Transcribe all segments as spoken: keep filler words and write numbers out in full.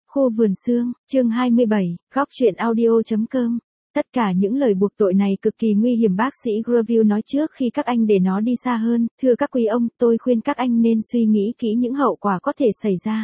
Khu vườn sương, chương hai mươi bảy, góc truyện audio.com. Tất cả những lời buộc tội này cực kỳ nguy hiểm, bác sĩ Greville nói trước khi các anh để nó đi xa hơn. Thưa các quý ông, tôi khuyên các anh nên suy nghĩ kỹ những hậu quả có thể xảy ra.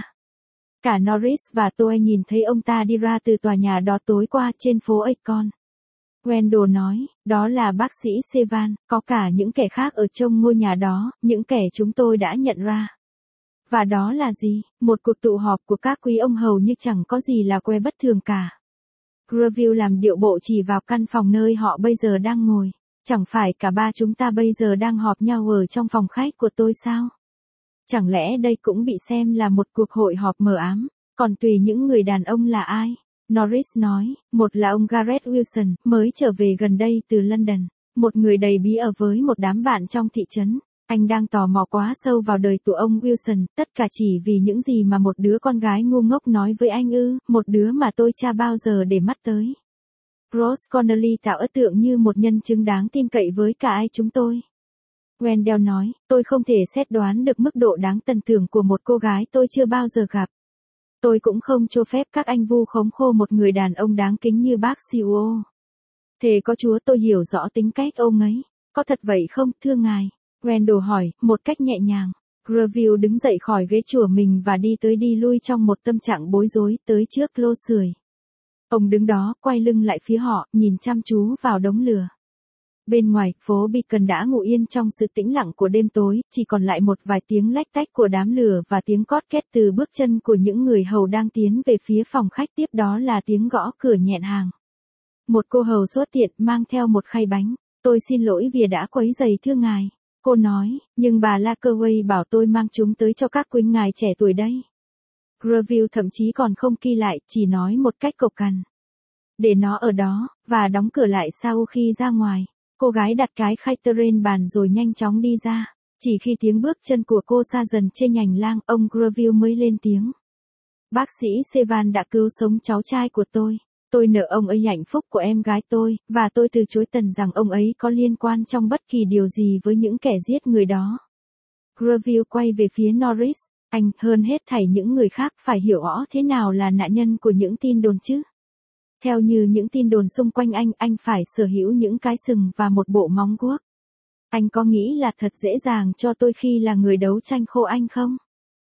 Cả Norris và tôi nhìn thấy ông ta đi ra từ tòa nhà đó tối qua trên phố Akon. Wendell nói, đó là bác sĩ Sevan, có cả những kẻ khác ở trong ngôi nhà đó, những kẻ chúng tôi đã nhận ra. Và đó là gì? Một cuộc tụ họp của các quý ông hầu như chẳng có gì là que bất thường cả. Greville làm điệu bộ chỉ vào căn phòng nơi họ bây giờ đang ngồi. Chẳng phải cả ba chúng ta bây giờ đang họp nhau ở trong phòng khách của tôi sao? Chẳng lẽ đây cũng bị xem là một cuộc hội họp mờ ám? Còn tùy những người đàn ông là ai? Norris nói, một là ông Gareth Wilson, mới trở về gần đây từ London. Một người đầy bí ẩn với một đám bạn trong thị trấn. Anh đang tò mò quá sâu vào đời của ông Wilson, tất cả chỉ vì những gì mà một đứa con gái ngu ngốc nói với anh ư, một đứa mà tôi cha bao giờ để mắt tới. Rose Connolly tạo ấn tượng như một nhân chứng đáng tin cậy với cả ai chúng tôi. Wendell nói, tôi không thể xét đoán được mức độ đáng tần thưởng của một cô gái tôi chưa bao giờ gặp. Tôi cũng không cho phép các anh vu khống khô một người đàn ông đáng kính như bác xê u ô. Thế có Chúa, tôi hiểu rõ tính cách ông ấy. Có thật vậy không, thưa ngài? Wendell hỏi, một cách nhẹ nhàng. Greville đứng dậy khỏi ghế chùa mình và đi tới đi lui trong một tâm trạng bối rối, tới trước lô sưởi. Ông đứng đó, quay lưng lại phía họ, nhìn chăm chú vào đống lửa. Bên ngoài, phố Beacon đã ngủ yên trong sự tĩnh lặng của đêm tối, chỉ còn lại một vài tiếng lách tách của đám lửa và tiếng cót két từ bước chân của những người hầu đang tiến về phía phòng khách, tiếp đó là tiếng gõ cửa nhẹn hàng. Một cô hầu sốt tiện mang theo một khay bánh. Tôi xin lỗi vì đã quấy rầy thưa ngài. Cô nói, nhưng bà Lakeway bảo tôi mang chúng tới cho các quý ngài trẻ tuổi đây. Greville thậm chí còn không ghi lại, chỉ nói một cách cộc cằn. Để nó ở đó, và đóng cửa lại sau khi ra ngoài. Cô gái đặt cái khay trên bàn rồi nhanh chóng đi ra. Chỉ khi tiếng bước chân của cô xa dần trên hành lang, ông Greville mới lên tiếng. Bác sĩ Sevan đã cứu sống cháu trai của tôi. Tôi nợ ông ấy hạnh phúc của em gái tôi, và tôi từ chối tần rằng ông ấy có liên quan trong bất kỳ điều gì với những kẻ giết người đó. Greville quay về phía Norris, anh, hơn hết thảy những người khác, phải hiểu rõ thế nào là nạn nhân của những tin đồn chứ. Theo như những tin đồn xung quanh anh, anh phải sở hữu những cái sừng và một bộ móng guốc. Anh có nghĩ là thật dễ dàng cho tôi khi là người đấu tranh khô anh không?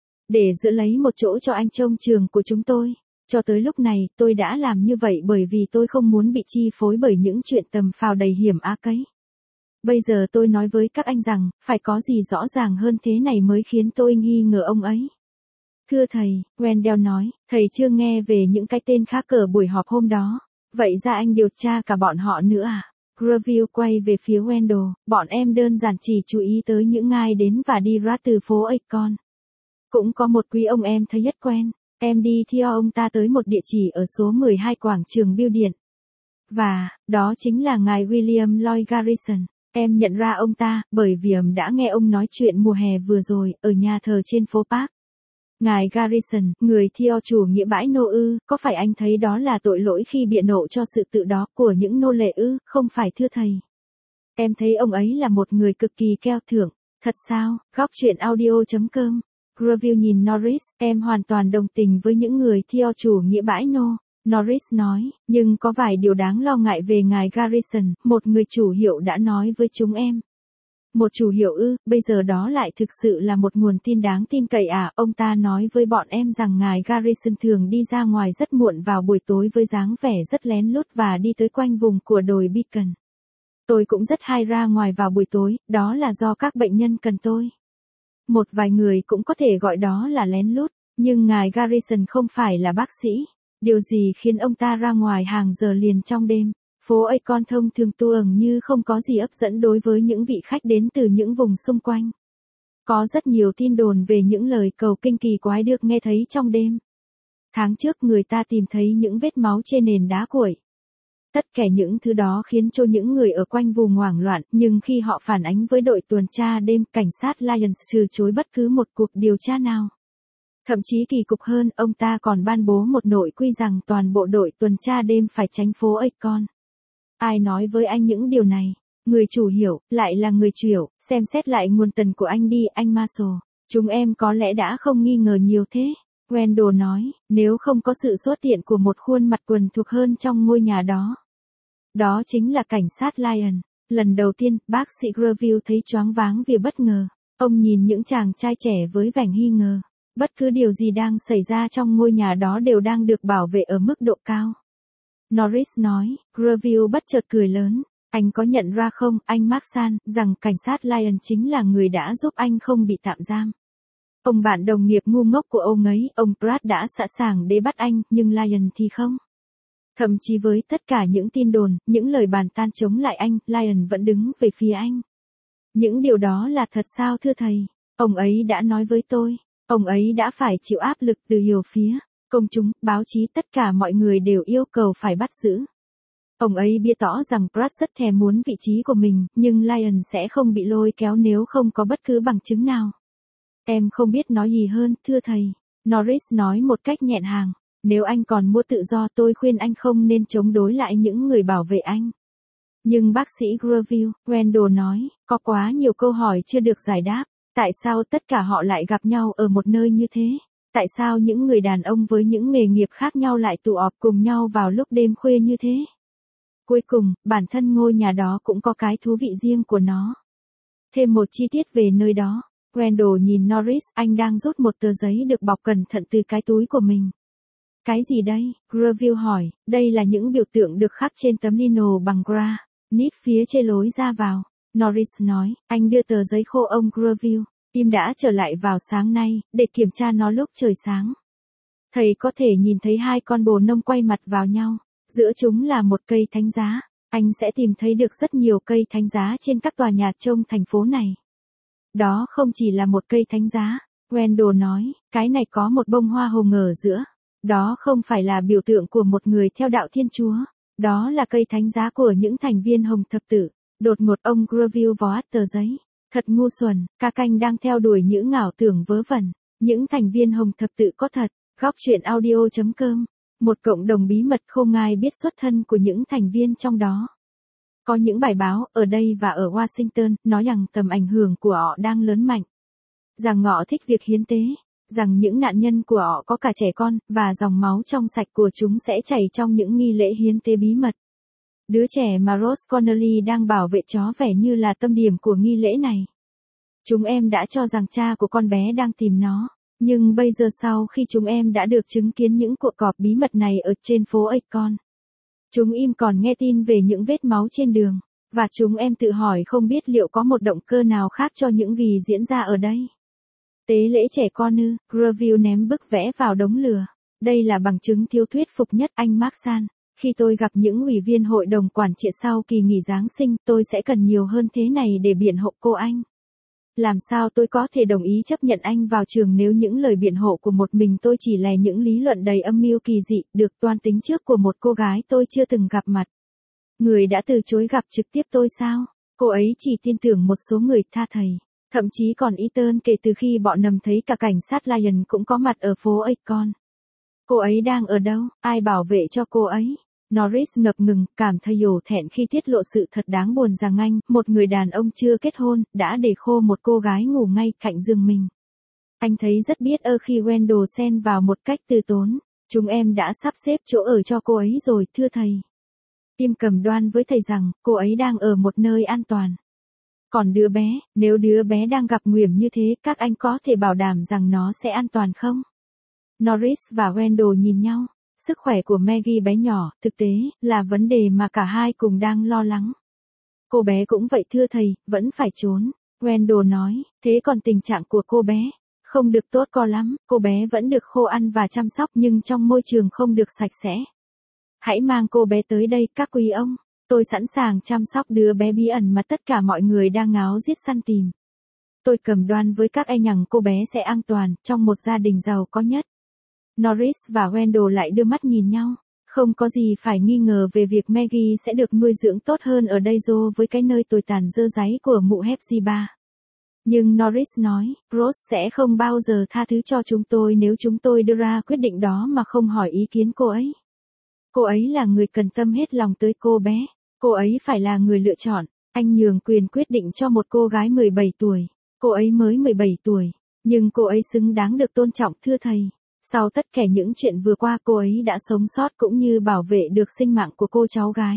Để giữ lấy một chỗ cho anh trông trường của chúng tôi. Cho tới lúc này, tôi đã làm như vậy bởi vì tôi không muốn bị chi phối bởi những chuyện tầm phào đầy hiểm ác ấy. Bây giờ tôi nói với các anh rằng, phải có gì rõ ràng hơn thế này mới khiến tôi nghi ngờ ông ấy. Thưa thầy, Wendell nói, thầy chưa nghe về những cái tên khác ở buổi họp hôm đó. Vậy ra anh điều tra cả bọn họ nữa à? Greville quay về phía Wendell, bọn em đơn giản chỉ chú ý tới những ai đến và đi ra từ phố Akon. Cũng có một quý ông em thấy rất quen. Em đi theo ông ta tới một địa chỉ ở số mười hai quảng trường Bưu Điện. Và, đó chính là ngài William Lloyd Garrison. Em nhận ra ông ta, bởi vì em đã nghe ông nói chuyện mùa hè vừa rồi, ở nhà thờ trên phố Park. Ngài Garrison, người theo chủ nghĩa bãi nô ư, có phải anh thấy đó là tội lỗi khi biện nộ cho sự tự đó của những nô lệ ư, không phải thưa thầy? Em thấy ông ấy là một người cực kỳ keo thưởng. Thật sao? Góc truyện audio.com. Greville nhìn Norris, em hoàn toàn đồng tình với những người theo chủ nghĩa bãi nô. Norris nói, nhưng có vài điều đáng lo ngại về ngài Garrison, một người chủ hiệu đã nói với chúng em. Một chủ hiệu ư, bây giờ đó lại thực sự là một nguồn tin đáng tin cậy à, ông ta nói với bọn em rằng ngài Garrison thường đi ra ngoài rất muộn vào buổi tối với dáng vẻ rất lén lút và đi tới quanh vùng của đồi Beacon. Tôi cũng rất hay ra ngoài vào buổi tối, đó là do các bệnh nhân cần tôi. Một vài người cũng có thể gọi đó là lén lút, nhưng ngài Garrison không phải là bác sĩ. Điều gì khiến ông ta ra ngoài hàng giờ liền trong đêm? Phố Akon thông thường tưởng như không có gì hấp dẫn đối với những vị khách đến từ những vùng xung quanh. Có rất nhiều tin đồn về những lời cầu kinh kỳ quái được nghe thấy trong đêm. Tháng trước người ta tìm thấy những vết máu trên nền đá cuội. Tất cả những thứ đó khiến cho những người ở quanh vùng hoảng loạn, nhưng khi họ phản ánh với đội tuần tra đêm, cảnh sát Lyons từ chối bất cứ một cuộc điều tra nào. Thậm chí kỳ cục hơn, ông ta còn ban bố một nội quy rằng toàn bộ đội tuần tra đêm phải tránh phố Akon. Ai nói với anh những điều này? Người chủ hiểu, lại là người chủ hiểu, xem xét lại nguồn tần của anh đi, anh Marshall. Chúng em có lẽ đã không nghi ngờ nhiều thế. Randall nói, nếu không có sự xuất hiện của một khuôn mặt quần thuộc hơn trong ngôi nhà đó. Đó chính là cảnh sát Lyon. Lần đầu tiên, bác sĩ Greville thấy choáng váng vì bất ngờ. Ông nhìn những chàng trai trẻ với vẻ nghi ngờ. Bất cứ điều gì đang xảy ra trong ngôi nhà đó đều đang được bảo vệ ở mức độ cao. Norris nói, Greville bất chợt cười lớn. Anh có nhận ra không, anh Marsan, rằng cảnh sát Lyon chính là người đã giúp anh không bị tạm giam. Ông bạn đồng nghiệp ngu ngốc của ông ấy, ông Pratt đã sẵn sàng để bắt anh, nhưng Lyon thì không. Thậm chí với tất cả những tin đồn, những lời bàn tan chống lại anh, Lyon vẫn đứng về phía anh. Những điều đó là thật sao thưa thầy? Ông ấy đã nói với tôi. Ông ấy đã phải chịu áp lực từ nhiều phía. Công chúng, báo chí, tất cả mọi người đều yêu cầu phải bắt giữ. Ông ấy bia tỏ rằng Pratt rất thèm muốn vị trí của mình, nhưng Lyon sẽ không bị lôi kéo nếu không có bất cứ bằng chứng nào. Em không biết nói gì hơn, thưa thầy. Norris nói một cách nhẹn hàng. Nếu anh còn mua tự do tôi khuyên anh không nên chống đối lại những người bảo vệ anh. Nhưng bác sĩ Greville, Randall nói, có quá nhiều câu hỏi chưa được giải đáp. Tại sao tất cả họ lại gặp nhau ở một nơi như thế? Tại sao những người đàn ông với những nghề nghiệp khác nhau lại tụ họp cùng nhau vào lúc đêm khuya như thế? Cuối cùng, bản thân ngôi nhà đó cũng có cái thú vị riêng của nó. Thêm một chi tiết về nơi đó. Randall nhìn Norris, anh đang rút một tờ giấy được bọc cẩn thận từ cái túi của mình. Cái gì đây? Greville hỏi, đây là những biểu tượng được khắc trên tấm lino bằng granite phía trên lối ra vào. Norris nói, anh đưa tờ giấy khô ông Greville. Tim đã trở lại vào sáng nay, để kiểm tra nó lúc trời sáng. Thầy có thể nhìn thấy hai con bồ nông quay mặt vào nhau. Giữa chúng là một cây thánh giá. Anh sẽ tìm thấy được rất nhiều cây thánh giá trên các tòa nhà trong thành phố này. Đó không chỉ là một cây thánh giá. Randall nói, cái này có một bông hoa hồng ở giữa. Đó không phải là biểu tượng của một người theo đạo Thiên Chúa. Đó là cây thánh giá của những thành viên Hồng Thập Tự. Đột ngột ông Greville vó tờ giấy. Thật ngu xuẩn, ca canh đang theo đuổi những ảo tưởng vớ vẩn. Những thành viên Hồng Thập Tự có thật. Góc chuyện audio chấm com. Một cộng đồng bí mật không ai biết xuất thân của những thành viên trong đó. Có những bài báo ở đây và ở Washington nói rằng tầm ảnh hưởng của họ đang lớn mạnh. Rằng họ thích việc hiến tế. Rằng những nạn nhân của họ có cả trẻ con, và dòng máu trong sạch của chúng sẽ chảy trong những nghi lễ hiến tế bí mật. Đứa trẻ mà Rose Connolly đang bảo vệ chó vẻ như là tâm điểm của nghi lễ này. Chúng em đã cho rằng cha của con bé đang tìm nó. Nhưng bây giờ sau khi chúng em đã được chứng kiến những cuộc họp bí mật này ở trên phố Akron. Chúng im còn nghe tin về những vết máu trên đường. Và chúng em tự hỏi không biết liệu có một động cơ nào khác cho những gì diễn ra ở đây. Tế lễ trẻ con ư? Greville ném bức vẽ vào đống lửa. Đây là bằng chứng thiếu thuyết phục nhất anh Marsan. Khi tôi gặp những ủy viên hội đồng quản trị sau kỳ nghỉ Giáng sinh, tôi sẽ cần nhiều hơn thế này để biện hộ cô anh. Làm sao tôi có thể đồng ý chấp nhận anh vào trường nếu những lời biện hộ của một mình tôi chỉ là những lý luận đầy âm mưu kỳ dị, được toan tính trước của một cô gái tôi chưa từng gặp mặt. Người đã từ chối gặp trực tiếp tôi sao? Cô ấy chỉ tin tưởng một số người tha thầy. Thậm chí còn Ethan kể từ khi bọn nầm thấy cả cảnh sát Lyon cũng có mặt ở phố Akron. Cô ấy đang ở đâu? Ai bảo vệ cho cô ấy? Norris ngập ngừng, cảm thấy hổ thẹn khi tiết lộ sự thật đáng buồn rằng anh, một người đàn ông chưa kết hôn, đã để khô một cô gái ngủ ngay cạnh giường mình. Anh thấy rất biết ơ khi Randall xen vào một cách từ tốn. Chúng em đã sắp xếp chỗ ở cho cô ấy rồi, thưa thầy. Tim cầm đoan với thầy rằng, cô ấy đang ở một nơi an toàn. Còn đứa bé, nếu đứa bé đang gặp nguy hiểm như thế, các anh có thể bảo đảm rằng nó sẽ an toàn không? Norris và Randall nhìn nhau. Sức khỏe của Maggie bé nhỏ, thực tế, là vấn đề mà cả hai cùng đang lo lắng. Cô bé cũng vậy thưa thầy, vẫn phải trốn. Randall nói, thế còn tình trạng của cô bé? Không được tốt co lắm, cô bé vẫn được khô ăn và chăm sóc nhưng trong môi trường không được sạch sẽ. Hãy mang cô bé tới đây, các quý ông. Tôi sẵn sàng chăm sóc đứa bé bí ẩn mà tất cả mọi người đang ngáo giết săn tìm. Tôi cầm đoan với các anh rằng cô bé sẽ an toàn, trong một gia đình giàu có nhất. Norris và Randall lại đưa mắt nhìn nhau. Không có gì phải nghi ngờ về việc Maggie sẽ được nuôi dưỡng tốt hơn ở đây dô với cái nơi tồi tàn dơ dáy của mụ Hepzibah. Nhưng Norris nói, Rose sẽ không bao giờ tha thứ cho chúng tôi nếu chúng tôi đưa ra quyết định đó mà không hỏi ý kiến cô ấy. Cô ấy là người cần tâm hết lòng tới cô bé. Cô ấy phải là người lựa chọn. Anh nhường quyền quyết định cho một cô gái mười bảy tuổi. Cô ấy mới mười bảy tuổi. Nhưng cô ấy xứng đáng được tôn trọng thưa thầy. Sau tất cả những chuyện vừa qua cô ấy đã sống sót cũng như bảo vệ được sinh mạng của cô cháu gái.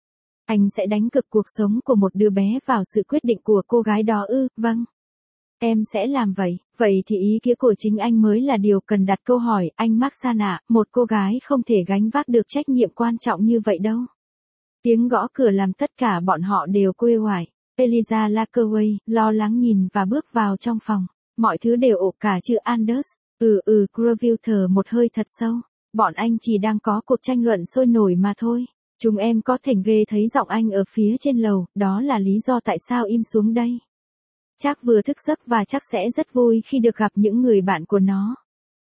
Anh sẽ đánh cược cuộc sống của một đứa bé vào sự quyết định của cô gái đó ư? Vâng. Em sẽ làm vậy, vậy thì ý nghĩa của chính anh mới là điều cần đặt câu hỏi, anh Maxan ạ, một cô gái không thể gánh vác được trách nhiệm quan trọng như vậy đâu. Tiếng gõ cửa làm tất cả bọn họ đều quê hoài. Eliza Lackaway, lo lắng nhìn và bước vào trong phòng. Mọi thứ đều ổn cả chứ Anders. Ừ ừ, Groville thở một hơi thật sâu. Bọn anh chỉ đang có cuộc tranh luận sôi nổi mà thôi. Chúng em có thể nghe thấy giọng anh ở phía trên lầu, đó là lý do tại sao im xuống đây. Chắc vừa thức giấc và chắc sẽ rất vui khi được gặp những người bạn của nó.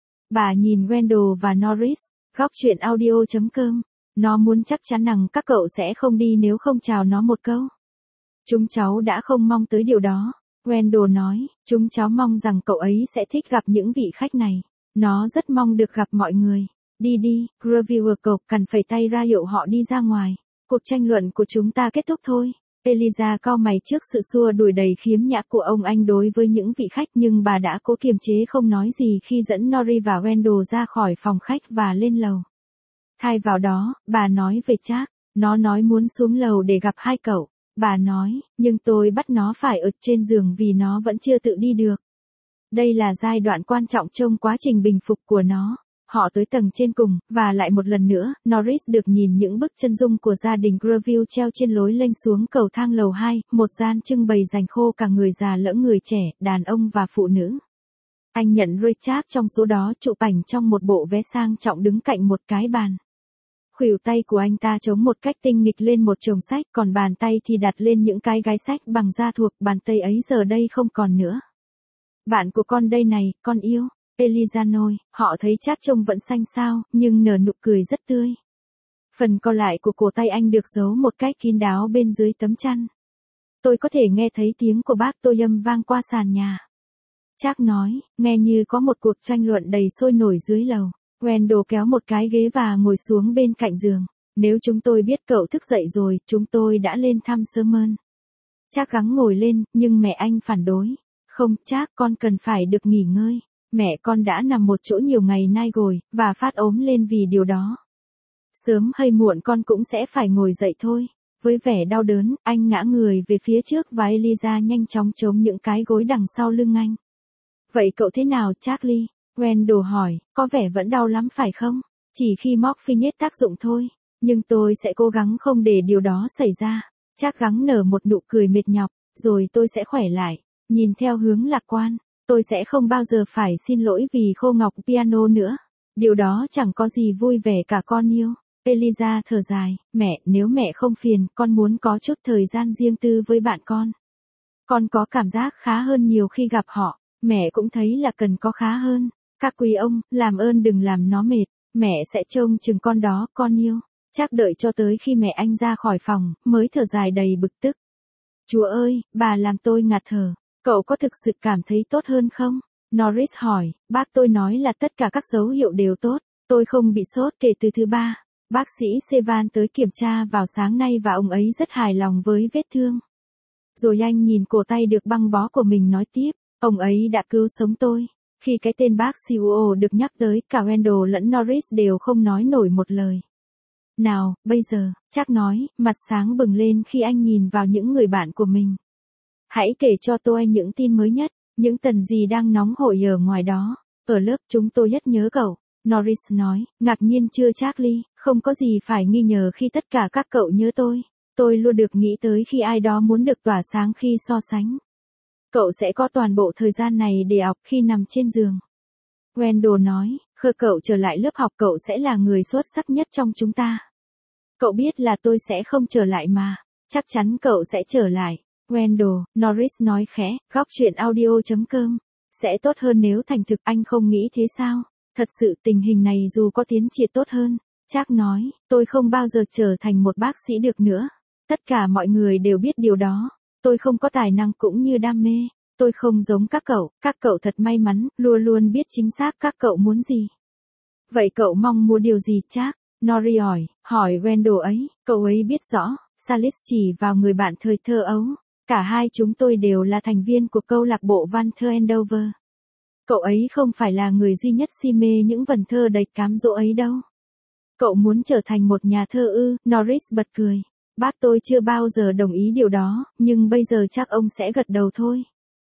Bà nhìn Wendell và Norris, góc chuyện audio chấm com. Nó muốn chắc chắn rằng các cậu sẽ không đi nếu không chào nó một câu. Chúng cháu đã không mong tới điều đó. Wendell nói, chúng cháu mong rằng cậu ấy sẽ thích gặp những vị khách này. Nó rất mong được gặp mọi người. Đi đi, Groville cậu cần phải tay ra hiệu họ đi ra ngoài. Cuộc tranh luận của chúng ta kết thúc thôi. Eliza cau mày trước sự xua đuổi đầy khiếm nhã của ông anh đối với những vị khách nhưng bà đã cố kiềm chế không nói gì khi dẫn Norris và Wendell ra khỏi phòng khách và lên lầu. Thay vào đó, bà nói về Jack, nó nói muốn xuống lầu để gặp hai cậu. Bà nói, nhưng tôi bắt nó phải ở trên giường vì nó vẫn chưa tự đi được. Đây là giai đoạn quan trọng trong quá trình bình phục của nó. Họ tới tầng trên cùng, và lại một lần nữa, Norris được nhìn những bức chân dung của gia đình Groville treo trên lối lên xuống cầu thang lầu hai, một gian trưng bày dành khô cả người già lẫn người trẻ, đàn ông và phụ nữ. Anh nhận Richard trong số đó chụp ảnh trong một bộ vest sang trọng đứng cạnh một cái bàn. Khuỷu tay của anh ta chống một cách tinh nghịch lên một chồng sách, còn bàn tay thì đặt lên những cái gái sách bằng da thuộc, bàn tay ấy giờ đây không còn nữa. Bạn của con đây này, con yêu. Eliza nói, họ thấy Chát trông vẫn xanh xao, nhưng nở nụ cười rất tươi. Phần còn lại của cổ tay anh được giấu một cách kín đáo bên dưới tấm chăn. Tôi có thể nghe thấy tiếng của bác tôi âm vang qua sàn nhà. Chát nói, nghe như có một cuộc tranh luận đầy sôi nổi dưới lầu. Wendell kéo một cái ghế và ngồi xuống bên cạnh giường. Nếu chúng tôi biết cậu thức dậy rồi, chúng tôi đã lên thăm sớm hơn. Chát gắng ngồi lên, nhưng mẹ anh phản đối. Không, Chát, con cần phải được nghỉ ngơi. Mẹ con đã nằm một chỗ nhiều ngày nay rồi, và phát ốm lên vì điều đó. Sớm hay muộn con cũng sẽ phải ngồi dậy thôi. Với vẻ đau đớn, anh ngã người về phía trước và Eliza nhanh chóng chống những cái gối đằng sau lưng anh. Vậy cậu thế nào, Charlie? Wendell hỏi, có vẻ vẫn đau lắm phải không? Chỉ khi morphine tác dụng thôi. Nhưng tôi sẽ cố gắng không để điều đó xảy ra. Chắc gắng nở một nụ cười mệt nhọc, rồi tôi sẽ khỏe lại. Nhìn theo hướng lạc quan. Tôi sẽ không bao giờ phải xin lỗi vì khô ngọc piano nữa. Điều đó chẳng có gì vui vẻ cả con yêu. Eliza thở dài, mẹ, nếu mẹ không phiền, con muốn có chút thời gian riêng tư với bạn con. Con có cảm giác khá hơn nhiều khi gặp họ, mẹ cũng thấy là cần có khá hơn. Các quý ông, làm ơn đừng làm nó mệt, mẹ sẽ trông chừng con đó, con yêu. Chắc đợi cho tới khi mẹ anh ra khỏi phòng, mới thở dài đầy bực tức. Chúa ơi, bà làm tôi ngạt thở. Cậu có thực sự cảm thấy tốt hơn không? Norris hỏi, bác tôi nói là tất cả các dấu hiệu đều tốt, tôi không bị sốt kể từ thứ ba. Bác sĩ Sevan tới kiểm tra vào sáng nay và ông ấy rất hài lòng với vết thương. Rồi anh nhìn cổ tay được băng bó của mình nói tiếp, ông ấy đã cứu sống tôi. Khi cái tên bác xê e o được nhắc tới, cả Wendell lẫn Norris đều không nói nổi một lời. Nào, bây giờ, chắc nói, mặt sáng bừng lên khi anh nhìn vào những người bạn của mình. Hãy kể cho tôi những tin mới nhất, những tần gì đang nóng hổi ở ngoài đó. Ở lớp chúng tôi rất nhớ cậu, Norris nói, ngạc nhiên chưa Charlie, không có gì phải nghi ngờ khi tất cả các cậu nhớ tôi. Tôi luôn được nghĩ tới khi ai đó muốn được tỏa sáng khi so sánh. Cậu sẽ có toàn bộ thời gian này để học khi nằm trên giường. Wendell nói, khi cậu trở lại lớp học cậu sẽ là người xuất sắc nhất trong chúng ta. Cậu biết là tôi sẽ không trở lại mà, chắc chắn cậu sẽ trở lại. Wendell, Norris nói khẽ, góc chuyện audio chấm com. Sẽ tốt hơn nếu thành thực anh không nghĩ thế sao? Thật sự tình hình này dù có tiến triển tốt hơn. Jack nói, tôi không bao giờ trở thành một bác sĩ được nữa. Tất cả mọi người đều biết điều đó. Tôi không có tài năng cũng như đam mê. Tôi không giống các cậu, các cậu thật may mắn, luôn luôn biết chính xác các cậu muốn gì. Vậy cậu mong mua điều gì Jack? Norris hỏi, hỏi Wendell ấy, cậu ấy biết rõ. Salis chỉ vào người bạn thời thơ ấu. Cả hai chúng tôi đều là thành viên của câu lạc bộ Van der Endover. Cậu ấy không phải là người duy nhất si mê những vần thơ đầy cám dỗ ấy đâu. Cậu muốn trở thành một nhà thơ ư? Norris bật cười. Bác tôi chưa bao giờ đồng ý điều đó, nhưng bây giờ chắc ông sẽ gật đầu thôi.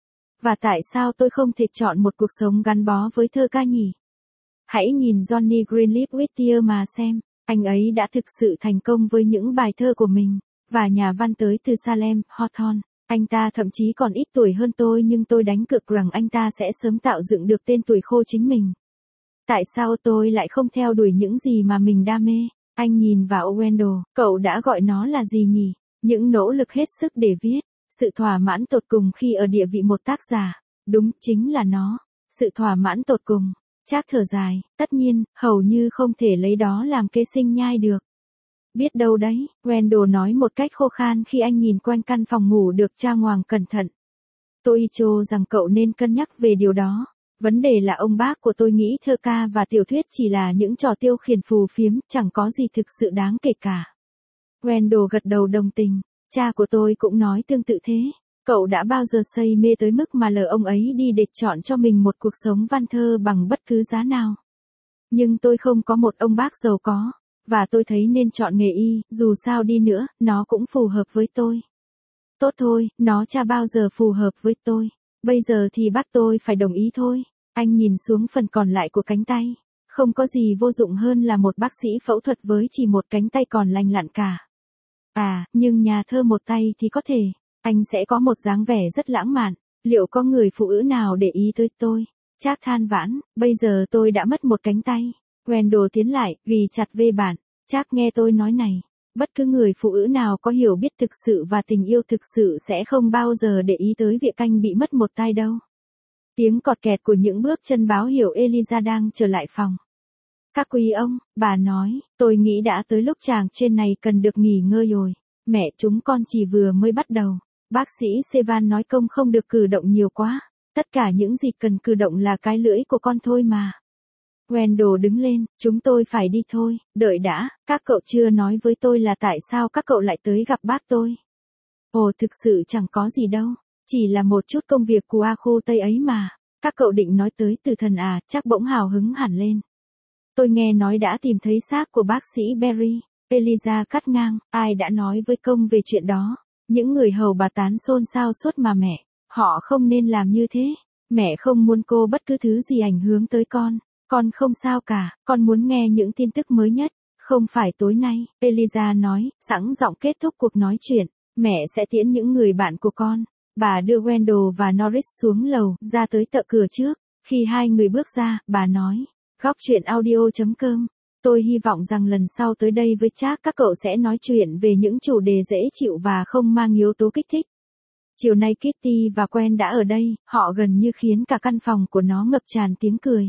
Và tại sao tôi không thể chọn một cuộc sống gắn bó với thơ ca nhỉ? Hãy nhìn Johnny Greenleaf Whittier mà xem, anh ấy đã thực sự thành công với những bài thơ của mình, và nhà văn tới từ Salem, Hawthorne. Anh ta thậm chí còn ít tuổi hơn tôi nhưng tôi đánh cược rằng anh ta sẽ sớm tạo dựng được tên tuổi khô chính mình. Tại sao tôi lại không theo đuổi những gì mà mình đam mê? Anh nhìn vào Wendell, cậu đã gọi nó là gì nhỉ? Những nỗ lực hết sức để viết, sự thỏa mãn tột cùng khi ở địa vị một tác giả. Đúng, chính là nó, sự thỏa mãn tột cùng. Trác thở dài, tất nhiên, hầu như không thể lấy đó làm kế sinh nhai được. Biết đâu đấy, Wendell nói một cách khô khan khi anh nhìn quanh căn phòng ngủ được trang hoàng cẩn thận. Tôi cho rằng cậu nên cân nhắc về điều đó. Vấn đề là ông bác của tôi nghĩ thơ ca và tiểu thuyết chỉ là những trò tiêu khiển phù phiếm, chẳng có gì thực sự đáng kể cả. Wendell gật đầu đồng tình, cha của tôi cũng nói tương tự thế. Cậu đã bao giờ say mê tới mức mà lờ ông ấy đi để chọn cho mình một cuộc sống văn thơ bằng bất cứ giá nào. Nhưng tôi không có một ông bác giàu có, và tôi thấy nên chọn nghề y, dù sao đi nữa, nó cũng phù hợp với tôi. Tốt thôi, nó chả bao giờ phù hợp với tôi. Bây giờ thì bắt tôi phải đồng ý thôi. Anh nhìn xuống phần còn lại của cánh tay. Không có gì vô dụng hơn là một bác sĩ phẫu thuật với chỉ một cánh tay còn lành lặn cả. À, nhưng nhà thơ một tay thì có thể. Anh sẽ có một dáng vẻ rất lãng mạn. Liệu có người phụ nữ nào để ý tới tôi? Trác than vãn, bây giờ tôi đã mất một cánh tay. Wendell tiến lại, ghi chặt vê bản. Trác nghe tôi nói này. Bất cứ người phụ nữ nào có hiểu biết thực sự và tình yêu thực sự sẽ không bao giờ để ý tới việc anh bị mất một tay đâu. Tiếng cọt kẹt của những bước chân báo hiệu Eliza đang trở lại phòng. Các quý ông, bà nói, tôi nghĩ đã tới lúc chàng trên này cần được nghỉ ngơi rồi. Mẹ chúng con chỉ vừa mới bắt đầu. Bác sĩ Sevan nói công không được cử động nhiều quá. Tất cả những gì cần cử động là cái lưỡi của con thôi mà. Wendell đứng lên, chúng tôi phải đi thôi, đợi đã, các cậu chưa nói với tôi là tại sao các cậu lại tới gặp bác tôi. Ồ thực sự chẳng có gì đâu, chỉ là một chút công việc của A khu Tây ấy mà, các cậu định nói tới từ thần à, chắc bỗng hào hứng hẳn lên. Tôi nghe nói đã tìm thấy xác của bác sĩ Berry, Eliza cắt ngang, ai đã nói với công về chuyện đó, những người hầu bà tán xôn xao suốt mà mẹ, họ không nên làm như thế, mẹ không muốn cô bất cứ thứ gì ảnh hưởng tới con. Con không sao cả, con muốn nghe những tin tức mới nhất, không phải tối nay, Eliza nói, sẵn giọng kết thúc cuộc nói chuyện, mẹ sẽ tiễn những người bạn của con. Bà đưa Wendell và Norris xuống lầu, ra tới tận cửa trước, khi hai người bước ra, bà nói, góc chuyện audio chấm com, tôi hy vọng rằng lần sau tới đây với Trác các cậu sẽ nói chuyện về những chủ đề dễ chịu và không mang yếu tố kích thích. Chiều nay Kitty và Gwen đã ở đây, họ gần như khiến cả căn phòng của nó ngập tràn tiếng cười.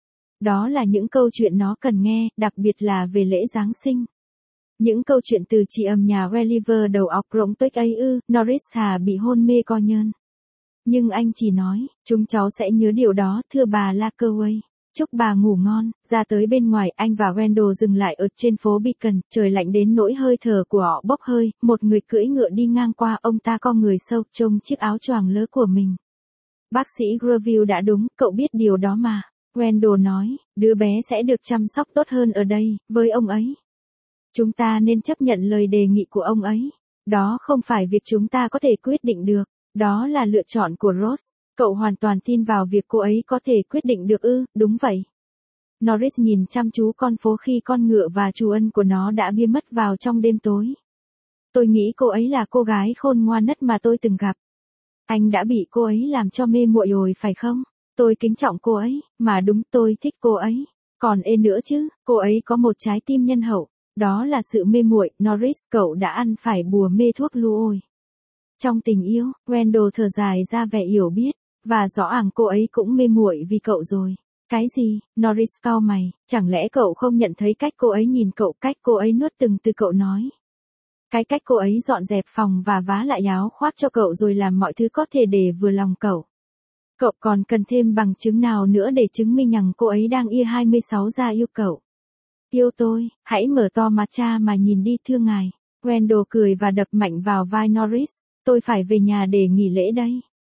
Đó là những câu chuyện nó cần nghe, đặc biệt là về lễ Giáng sinh. Những câu chuyện từ chị âm nhà Welliver đầu óc rỗng tuếch ấy ư, Norris Hà bị hôn mê co nhơn. Nhưng anh chỉ nói, chúng cháu sẽ nhớ điều đó, thưa bà Lakeway. Chúc bà ngủ ngon, ra tới bên ngoài, anh và Wendell dừng lại ở trên phố Beacon, trời lạnh đến nỗi hơi thở của họ bốc hơi, một người cưỡi ngựa đi ngang qua, ông ta co người sâu, trông chiếc áo choàng lớ của mình. Bác sĩ Greville đã đúng, cậu biết điều đó mà. Wendell nói, đứa bé sẽ được chăm sóc tốt hơn ở đây, với ông ấy. Chúng ta nên chấp nhận lời đề nghị của ông ấy. Đó không phải việc chúng ta có thể quyết định được, đó là lựa chọn của Rose. Cậu hoàn toàn tin vào việc cô ấy có thể quyết định được ư, đúng vậy. Norris nhìn chăm chú con phố khi con ngựa và chủ ân của nó đã biến mất vào trong đêm tối. Tôi nghĩ cô ấy là cô gái khôn ngoan nhất mà tôi từng gặp. Anh đã bị cô ấy làm cho mê muội rồi phải không? Tôi kính trọng cô ấy, mà đúng tôi thích cô ấy. Còn ê nữa chứ, cô ấy có một trái tim nhân hậu. Đó là sự mê muội, Norris, cậu đã ăn phải bùa mê thuốc lú ôi. Trong tình yêu, Wendell thở dài ra vẻ hiểu biết, và rõ ràng cô ấy cũng mê muội vì cậu rồi. Cái gì? Norris cau mày, chẳng lẽ cậu không nhận thấy cách cô ấy nhìn cậu, cách cô ấy nuốt từng từ cậu nói. Cái cách cô ấy dọn dẹp phòng và vá lại áo khoác cho cậu rồi làm mọi thứ có thể để vừa lòng cậu. Cậu còn cần thêm bằng chứng nào nữa để chứng minh rằng cô ấy đang ia hai mươi sáu ra yêu cậu. Yêu tôi, hãy mở to mắt cha mà nhìn đi thưa ngài. Wendell cười và đập mạnh vào vai Norris, tôi phải về nhà để nghỉ lễ đây.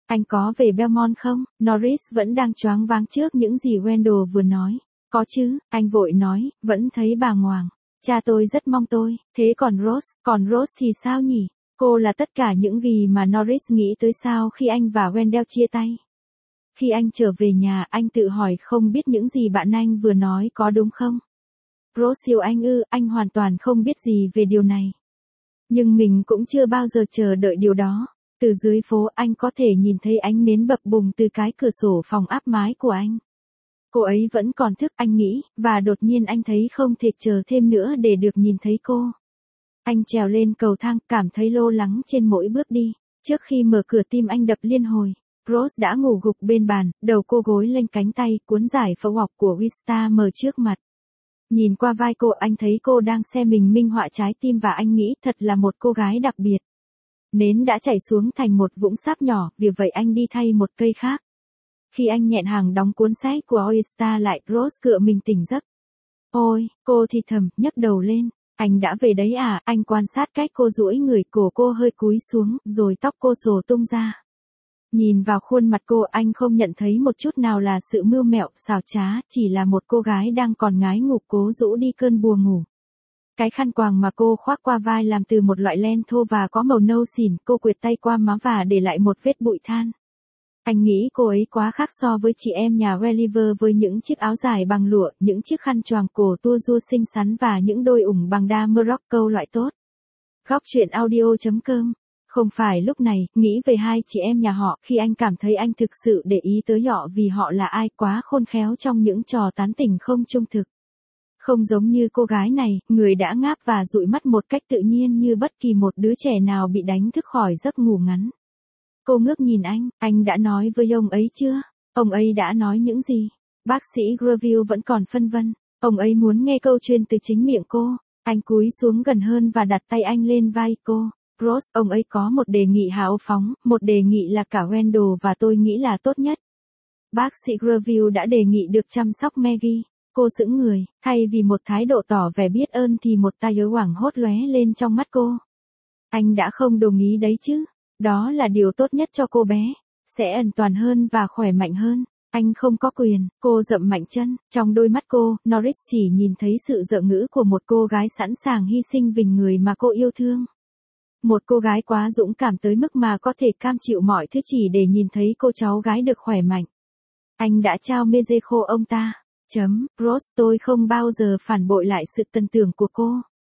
Anh có về Belmont không? Norris vẫn đang choáng váng trước những gì Wendell vừa nói. Có chứ, anh vội nói, vẫn thấy bàng hoàng. Cha tôi rất mong tôi, thế còn Rose, còn Rose thì sao nhỉ? Cô là tất cả những gì mà Norris nghĩ tới sao khi anh và Wendell chia tay. Khi anh trở về nhà, anh tự hỏi không biết những gì bạn anh vừa nói có đúng không? Rose yêu anh ư, anh hoàn toàn không biết gì về điều này. Nhưng mình cũng chưa bao giờ chờ đợi điều đó. Từ dưới phố anh có thể nhìn thấy ánh nến bập bùng từ cái cửa sổ phòng áp mái của anh. Cô ấy vẫn còn thức, anh nghĩ, và đột nhiên anh thấy không thể chờ thêm nữa để được nhìn thấy cô. Anh trèo lên cầu thang, cảm thấy lo lắng trên mỗi bước đi. Trước khi mở cửa tim anh đập liên hồi. Rose đã ngủ gục bên bàn, đầu cô gối lên cánh tay, cuốn giải phẫu học của Wista mở trước mặt. Nhìn qua vai cô, anh thấy cô đang xem mình minh họa trái tim và anh nghĩ thật là một cô gái đặc biệt. Nến đã chảy xuống thành một vũng sáp nhỏ, vì vậy anh đi thay một cây khác. Khi anh nhẹn hàng đóng cuốn sách của Oyster lại, Rose cựa mình tỉnh giấc. Ôi, cô thì thầm, nhấc đầu lên. Anh đã về đấy à? Anh quan sát cách cô duỗi người, cổ cô hơi cúi xuống, rồi tóc cô xổ tung ra. Nhìn vào khuôn mặt cô, anh không nhận thấy một chút nào là sự mưu mẹo, xảo trá, chỉ là một cô gái đang còn ngái ngủ cố rũ đi cơn buồn ngủ. Cái khăn quàng mà cô khoác qua vai làm từ một loại len thô và có màu nâu xỉn, cô quệt tay qua má và để lại một vết bụi than. Anh nghĩ cô ấy quá khác so với chị em nhà Welliver với những chiếc áo dài bằng lụa, những chiếc khăn choàng cổ tua rua xinh xắn và những đôi ủng bằng đa Morocco loại tốt. Góc truyện audio chấm com. Không phải lúc này, nghĩ về hai chị em nhà họ, khi anh cảm thấy anh thực sự để ý tới họ vì họ là ai quá khôn khéo trong những trò tán tỉnh không trung thực. Không giống như cô gái này, người đã ngáp và dụi mắt một cách tự nhiên như bất kỳ một đứa trẻ nào bị đánh thức khỏi giấc ngủ ngắn. Cô ngước nhìn anh, anh đã nói với ông ấy chưa? Ông ấy đã nói những gì? Bác sĩ Greville vẫn còn phân vân. Ông ấy muốn nghe câu chuyện từ chính miệng cô. Anh cúi xuống gần hơn và đặt tay anh lên vai cô. Rose, ông ấy có một đề nghị hào phóng, một đề nghị là cả Wendell và tôi nghĩ là tốt nhất. Bác sĩ Greville đã đề nghị được chăm sóc Maggie. Cô sững người, thay vì một thái độ tỏ vẻ biết ơn thì một tia nhớ hoảng hốt lóe lên trong mắt cô. Anh đã không đồng ý đấy chứ? Đó là điều tốt nhất cho cô bé. Sẽ an toàn hơn và khỏe mạnh hơn. Anh không có quyền. Cô dậm mạnh chân. Trong đôi mắt cô, Norris chỉ nhìn thấy sự dợ ngữ của một cô gái sẵn sàng hy sinh vì người mà cô yêu thương. Một cô gái quá dũng cảm tới mức mà có thể cam chịu mọi thứ chỉ để nhìn thấy cô cháu gái được khỏe mạnh. Anh đã trao meze khô ông ta. Chấm, Rose, tôi không bao giờ phản bội lại sự tần tưởng của cô.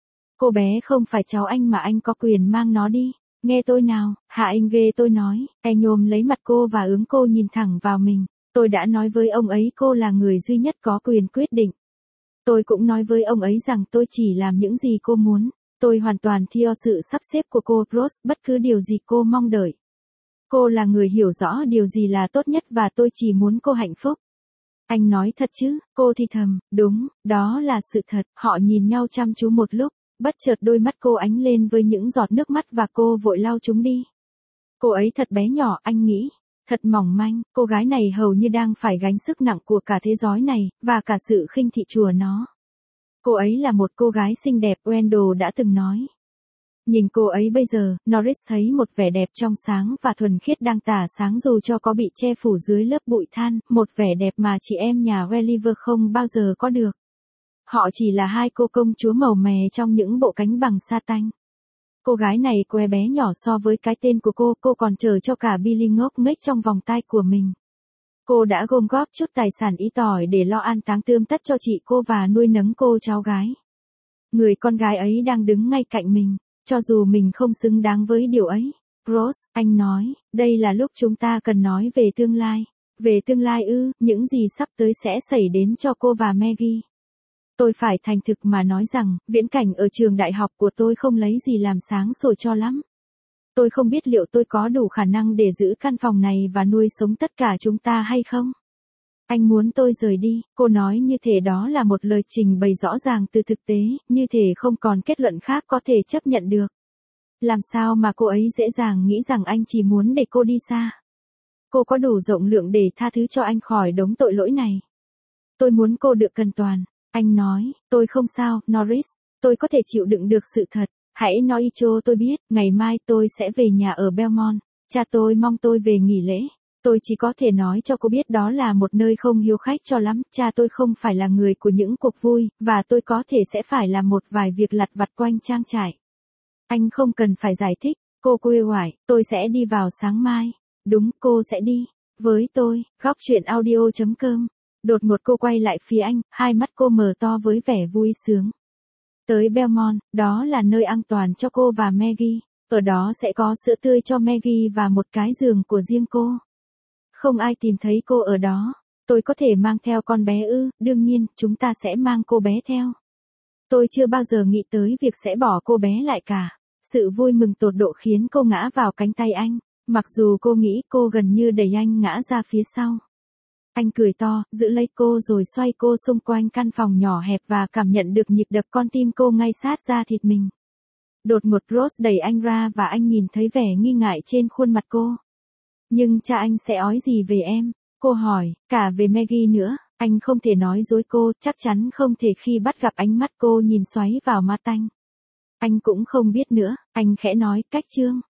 Cô bé không phải cháu anh mà anh có quyền mang nó đi. Nghe tôi nào, hạ anh ghê tôi nói. Anh nhôm lấy mặt cô và hướng cô nhìn thẳng vào mình. Tôi đã nói với ông ấy cô là người duy nhất có quyền quyết định. Tôi cũng nói với ông ấy rằng tôi chỉ làm những gì cô muốn. Tôi hoàn toàn theo sự sắp xếp của cô, Rose, bất cứ điều gì cô mong đợi. Cô là người hiểu rõ điều gì là tốt nhất và tôi chỉ muốn cô hạnh phúc. Anh nói thật chứ? Cô thì thầm, đúng, đó là sự thật. Họ nhìn nhau chăm chú một lúc, bất chợt đôi mắt cô ánh lên với những giọt nước mắt và cô vội lau chúng đi. Cô ấy thật bé nhỏ, anh nghĩ, thật mỏng manh, cô gái này hầu như đang phải gánh sức nặng của cả thế giới này, và cả sự khinh thị chùa nó. Cô ấy là một cô gái xinh đẹp, Wendell đã từng nói. Nhìn cô ấy bây giờ, Norris thấy một vẻ đẹp trong sáng và thuần khiết đang tỏa sáng dù cho có bị che phủ dưới lớp bụi than, một vẻ đẹp mà chị em nhà Welliver không bao giờ có được. Họ chỉ là hai cô công chúa màu mè trong những bộ cánh bằng sa tanh. Cô gái này que bé nhỏ so với cái tên của cô, cô còn chờ cho cả Billy ngốc nghếch trong vòng tay của mình. Cô đã gom góp chút tài sản ít ỏi để lo an táng tươm tất cho chị cô và nuôi nấng cô cháu gái. Người con gái ấy đang đứng ngay cạnh mình, cho dù mình không xứng đáng với điều ấy. Rose, anh nói, đây là lúc chúng ta cần nói về tương lai. Về tương lai ư, những gì sắp tới sẽ xảy đến cho cô và Maggie. Tôi phải thành thực mà nói rằng, viễn cảnh ở trường đại học của tôi không lấy gì làm sáng sủa cho lắm. Tôi không biết liệu tôi có đủ khả năng để giữ căn phòng này và nuôi sống tất cả chúng ta hay không. Anh muốn tôi rời đi, cô nói như thể đó là một lời trình bày rõ ràng từ thực tế, như thể không còn kết luận khác có thể chấp nhận được. Làm sao mà cô ấy dễ dàng nghĩ rằng anh chỉ muốn để cô đi xa. Cô có đủ rộng lượng để tha thứ cho anh khỏi đống tội lỗi này. Tôi muốn cô được cân toàn. Anh nói, tôi không sao, Norris, tôi có thể chịu đựng được sự thật. Hãy nói cho tôi biết, ngày mai tôi sẽ về nhà ở Belmont. Cha tôi mong tôi về nghỉ lễ. Tôi chỉ có thể nói cho cô biết đó là một nơi không hiếu khách cho lắm. Cha tôi không phải là người của những cuộc vui, và tôi có thể sẽ phải làm một vài việc lặt vặt quanh trang trại. Anh không cần phải giải thích. Cô quê quải, tôi sẽ đi vào sáng mai. Đúng, cô sẽ đi. Với tôi, góc chuyện audio chấm com. Đột ngột cô quay lại phía anh, hai mắt cô mở to với vẻ vui sướng. Tới Belmont, đó là nơi an toàn cho cô và Maggie. Ở đó sẽ có sữa tươi cho Maggie và một cái giường của riêng cô. Không ai tìm thấy cô ở đó. Tôi có thể mang theo con bé ư? Đương nhiên, chúng ta sẽ mang cô bé theo. Tôi chưa bao giờ nghĩ tới việc sẽ bỏ cô bé lại cả. Sự vui mừng tột độ khiến cô ngã vào cánh tay anh. Mặc dù cô nghĩ cô gần như đẩy anh ngã ra phía sau. Anh cười to, giữ lấy cô rồi xoay cô xung quanh căn phòng nhỏ hẹp và cảm nhận được nhịp đập con tim cô ngay sát da thịt mình. Đột ngột Rose đẩy anh ra và anh nhìn thấy vẻ nghi ngại trên khuôn mặt cô. Nhưng cha anh sẽ ói gì về em? Cô hỏi, cả về Maggie nữa. Anh không thể nói dối cô, chắc chắn không thể khi bắt gặp ánh mắt cô nhìn xoáy vào mắt anh. Anh cũng không biết nữa, anh khẽ nói, cách chương.